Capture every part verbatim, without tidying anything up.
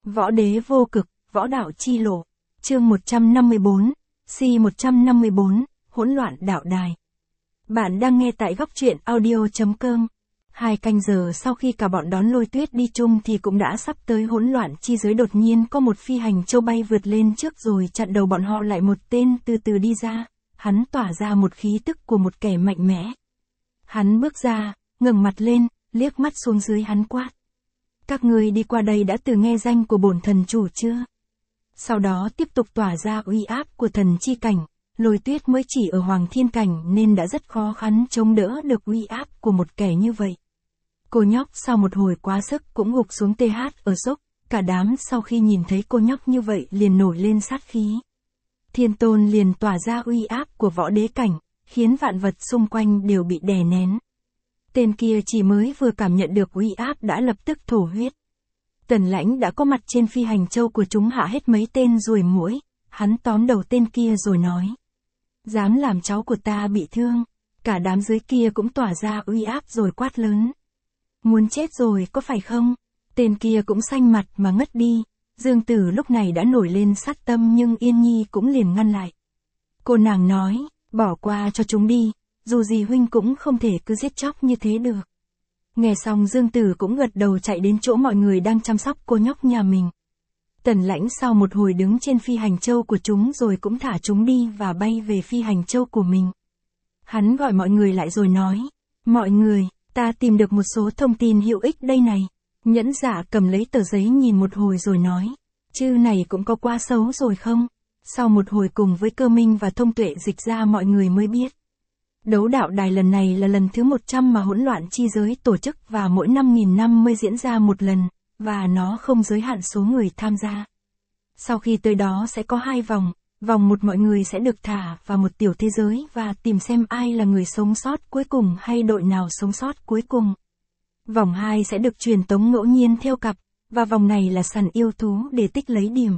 Võ đế vô cực, võ đạo chi lộ. Chương một trăm năm mươi bốn, C một trăm năm mươi bốn, hỗn loạn đạo đài. Bạn đang nghe tại góc truyện audio.com. Hai canh giờ sau khi cả bọn đón Lôi Tuyết đi chung thì cũng đã sắp tới hỗn loạn chi giới, đột nhiên có một phi hành châu bay vượt lên trước rồi chặn đầu bọn họ lại. Một tên từ từ đi ra, hắn tỏa ra một khí tức của một kẻ mạnh mẽ. Hắn bước ra, ngẩng mặt lên, liếc mắt xuống dưới, hắn quát: các ngươi đi qua đây đã từng nghe danh của bổn thần chủ chưa? Sau đó tiếp tục tỏa ra uy áp của thần chi cảnh. Lôi Tuyết mới chỉ ở Hoàng Thiên cảnh nên đã rất khó khăn chống đỡ được uy áp của một kẻ như vậy. Cô nhóc sau một hồi quá sức cũng gục xuống th ở dốc. Cả đám sau khi nhìn thấy cô nhóc như vậy liền nổi lên sát khí. Thiên Tôn liền tỏa ra uy áp của võ đế cảnh, khiến vạn vật xung quanh đều bị đè nén. Tên kia chỉ mới vừa cảm nhận được uy áp đã lập tức thổ huyết. Tần Lãnh đã có mặt trên phi hành châu của chúng, hạ hết mấy tên ruồi muỗi. Hắn tóm đầu tên kia rồi nói: dám làm cháu của ta bị thương. Cả đám dưới kia cũng tỏa ra uy áp rồi quát lớn: muốn chết rồi có phải không? Tên kia cũng xanh mặt mà ngất đi. Dương Tử lúc này đã nổi lên sát tâm nhưng Yên Nhi cũng liền ngăn lại. Cô nàng nói: bỏ qua cho chúng đi, dù gì huynh cũng không thể cứ giết chóc như thế được. Nghe xong Dương Tử cũng gật đầu chạy đến chỗ mọi người đang chăm sóc cô nhóc nhà mình. Tần Lãnh sau một hồi đứng trên phi hành châu của chúng rồi cũng thả chúng đi và bay về phi hành châu của mình. Hắn gọi mọi người lại rồi nói: mọi người, ta tìm được một số thông tin hữu ích đây này. Nhẫn Dạ cầm lấy tờ giấy nhìn một hồi rồi nói: chữ này cũng có quá xấu rồi không? Sau một hồi cùng với Cơ Minh và Thông Tuệ dịch ra mọi người mới biết. Đấu đạo đài lần này là lần thứ một trăm mà hỗn loạn chi giới tổ chức và mỗi năm nghìn năm mới diễn ra một lần, và nó không giới hạn số người tham gia. Sau khi tới đó sẽ có hai vòng, vòng một mọi người sẽ được thả vào một tiểu thế giới và tìm xem ai là người sống sót cuối cùng hay đội nào sống sót cuối cùng. Vòng hai sẽ được truyền tống ngẫu nhiên theo cặp, và vòng này là săn yêu thú để tích lấy điểm.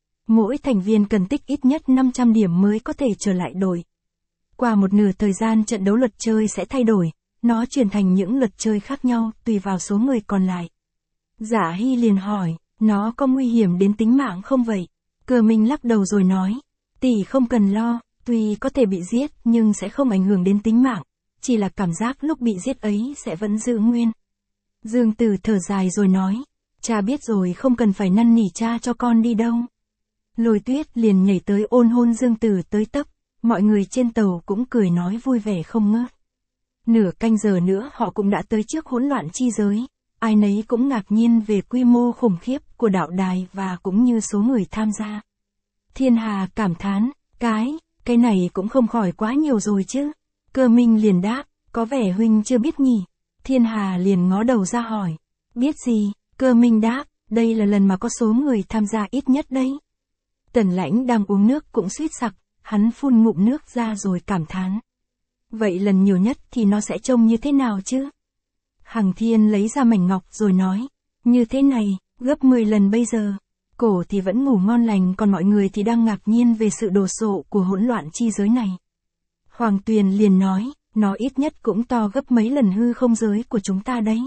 Mỗi thành viên cần tích ít nhất năm trăm điểm mới có thể trở lại đội. Qua một nửa thời gian trận đấu luật chơi sẽ thay đổi, nó chuyển thành những luật chơi khác nhau tùy vào số người còn lại. Giả Hy liền hỏi: nó có nguy hiểm đến tính mạng không vậy? Cơ Minh lắc đầu rồi nói: tỷ không cần lo, tuy có thể bị giết nhưng sẽ không ảnh hưởng đến tính mạng, chỉ là cảm giác lúc bị giết ấy sẽ vẫn giữ nguyên. Dương Tử thở dài rồi nói: cha biết rồi, không cần phải năn nỉ cha cho con đi đâu. Lôi Tuyết liền nhảy tới ôn hôn Dương Tử tới tấp. Mọi người trên tàu cũng cười nói vui vẻ không ngớt. Nửa canh giờ nữa họ cũng đã tới trước hỗn loạn chi giới. Ai nấy cũng ngạc nhiên về quy mô khủng khiếp của đạo đài và cũng như số người tham gia. Thiên Hà cảm thán: cái, cái này cũng không khỏi quá nhiều rồi chứ. Cơ Minh liền đáp: có vẻ huynh chưa biết nhỉ. Thiên Hà liền ngó đầu ra hỏi: biết gì? Cơ Minh đáp: đây là lần mà có số người tham gia ít nhất đấy. Tần Lãnh đang uống nước cũng suýt sặc. Hắn phun ngụm nước ra rồi cảm thán: vậy lần nhiều nhất thì nó sẽ trông như thế nào chứ? Hằng Thiên lấy ra mảnh ngọc rồi nói: như thế này, gấp mười lần bây giờ. Cổ thì vẫn ngủ ngon lành, còn mọi người thì đang ngạc nhiên về sự đồ sộ của hỗn loạn chi giới này. Hoàng Tuyền liền nói: nó ít nhất cũng to gấp mấy lần hư không giới của chúng ta đấy.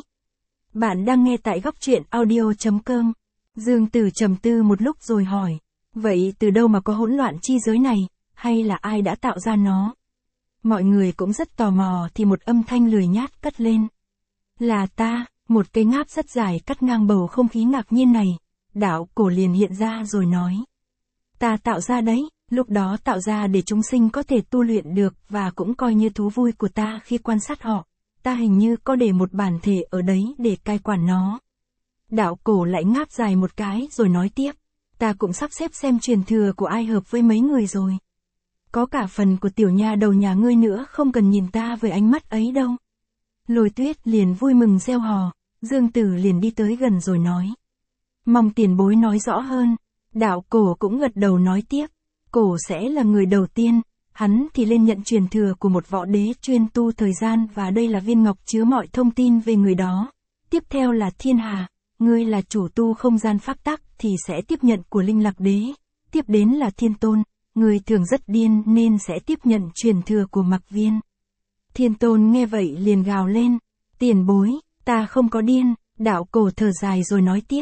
Bạn đang nghe tại góc truyện audio.com. Dương Tử trầm tư một lúc rồi hỏi: vậy từ đâu mà có hỗn loạn chi giới này? Hay là ai đã tạo ra nó? Mọi người cũng rất tò mò thì một âm thanh lười nhát cất lên: là ta. Một cây ngáp rất dài cắt ngang bầu không khí ngạc nhiên này. Đạo Cổ liền hiện ra rồi nói: ta tạo ra đấy, lúc đó tạo ra để chúng sinh có thể tu luyện được và cũng coi như thú vui của ta khi quan sát họ. Ta hình như có để một bản thể ở đấy để cai quản nó. Đạo Cổ lại ngáp dài một cái rồi nói tiếp: ta cũng sắp xếp xem truyền thừa của ai hợp với mấy người rồi. Có cả phần của tiểu nha đầu nhà ngươi nữa, không cần nhìn ta với ánh mắt ấy đâu. Lôi Tuyết liền vui mừng reo hò. Dương Tử liền đi tới gần rồi nói: mong tiền bối nói rõ hơn. Đạo Cổ cũng gật đầu nói tiếp: Cổ sẽ là người đầu tiên, hắn thì lên nhận truyền thừa của một võ đế chuyên tu thời gian và đây là viên ngọc chứa mọi thông tin về người đó. Tiếp theo là Thiên Hà, ngươi là chủ tu không gian pháp tắc thì sẽ tiếp nhận của Linh Lạc Đế. Tiếp đến là Thiên Tôn, người thường rất điên nên sẽ tiếp nhận truyền thừa của Mạc Viên. Thiên Tôn nghe vậy liền gào lên: tiền bối, ta không có điên. Đạo Cổ thở dài rồi nói tiếp: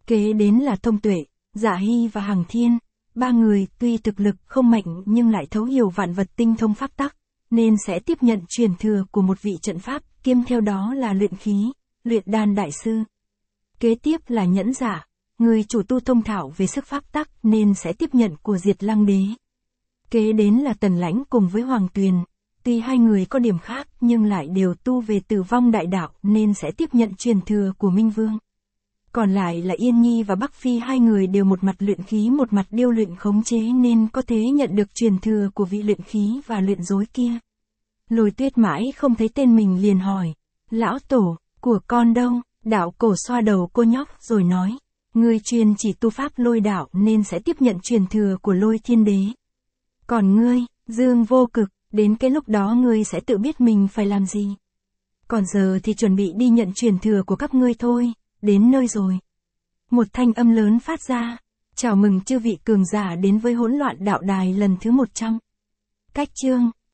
Kế đến là Thông Tuệ, Dạ Hy và Hằng Thiên. Ba người tuy thực lực không mạnh nhưng lại thấu hiểu vạn vật tinh thông pháp tắc, nên sẽ tiếp nhận truyền thừa của một vị trận pháp, kiêm theo đó là luyện khí, luyện đan đại sư. Kế tiếp là Nhẫn Dạ, người chủ tu thông thạo về sức pháp tắc nên sẽ tiếp nhận của Diệt Lăng Đế. Kế đến là Tần Lãnh cùng với Hoàng Tuyền, tuy hai người có điểm khác nhưng lại đều tu về Tử Vong đại đạo nên sẽ tiếp nhận truyền thừa của Minh Vương. Còn lại là Yên Nhi và Bắc Phi, hai người đều một mặt luyện khí một mặt điêu luyện khống chế nên có thể nhận được truyền thừa của vị luyện khí và luyện dối kia. Lôi Tuyết mãi không thấy tên mình liền hỏi, lão tổ, của con đâu? Đạo Cổ xoa đầu cô nhóc rồi nói, ngươi truyền chỉ tu pháp lôi đạo nên sẽ tiếp nhận truyền thừa của Lôi Thiên Đế. Còn ngươi, Dương Vô Cực, đến cái lúc đó ngươi sẽ tự biết mình phải làm gì. Còn giờ thì chuẩn bị đi nhận truyền thừa của các ngươi thôi, đến nơi rồi. Một thanh âm lớn phát ra, chào mừng chư vị cường giả đến với hỗn loạn đạo đài lần thứ một trăm. Cách chương